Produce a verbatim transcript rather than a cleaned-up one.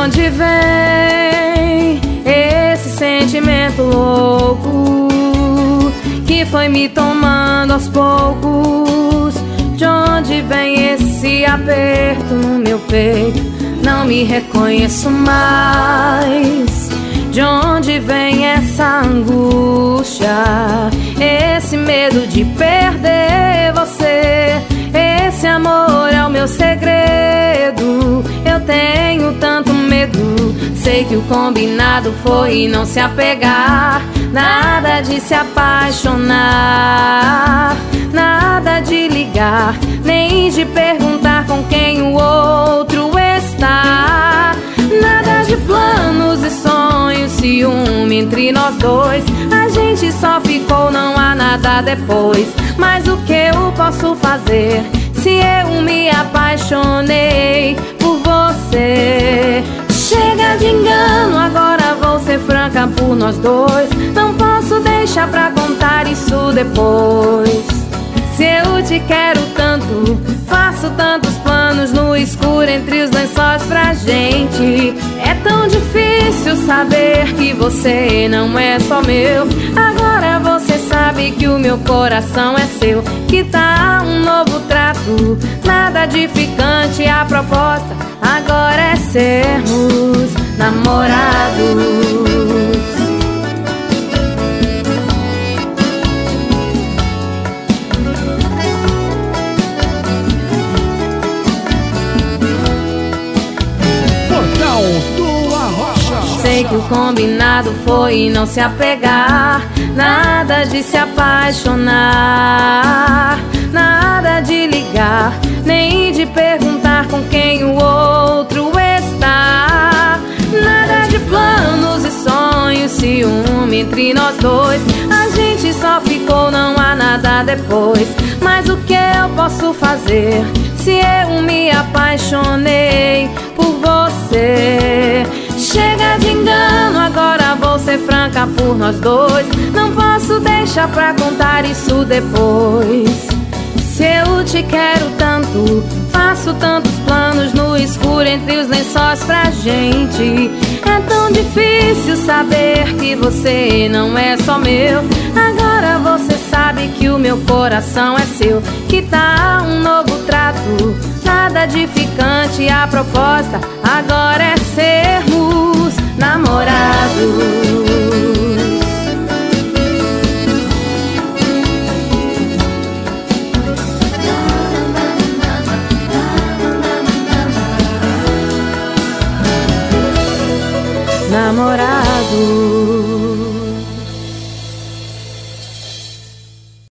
onde vem esse sentimento louco que foi me tomando aos poucos? De onde vem esse aperto no meu peito? Não me reconheço mais. De onde vem essa angústia? Esse medo de perder você? Esse amor é o meu segredo. Eu tenho tanto medo. Sei que o combinado foi não se apegar, nada de se apaixonar, nada de ligar, nem de perguntar com quem o outro está. Nada de planos e sonhos, ciúme entre nós dois. A gente só ficou, não há nada depois. Mas o que eu posso fazer se eu me apaixonei por você? Chega de engano, agora vou ser franca por nós dois. Não posso deixar pra contar isso depois. Se eu te quero tanto, faço tantos planos no escuro entre os lençóis pra gente. É tão difícil saber que você não é só meu. Agora você sabe que o meu coração é seu. Que tá um novo trato, nada de ficante. A proposta agora é sermos namorados. Sei que o combinado foi não se apegar, nada de se apaixonar, nada de ligar, nem de perguntar com quem o outro está. Nada de planos e sonhos, ciúme entre nós dois. A gente só ficou, não há nada depois. Mas o que eu posso fazer se eu me apaixonei por você? Chega de engano, agora vou ser franca por nós dois. Não posso deixar pra contar isso depois. Se eu te quero tanto, faço tantos planos no escuro entre os lençóis pra gente. É tão difícil saber que você não é só meu. Agora você sabe que o meu coração é seu. Que tá um novo trato, nada de ficante. A proposta agora é sermos namorados. Namorados.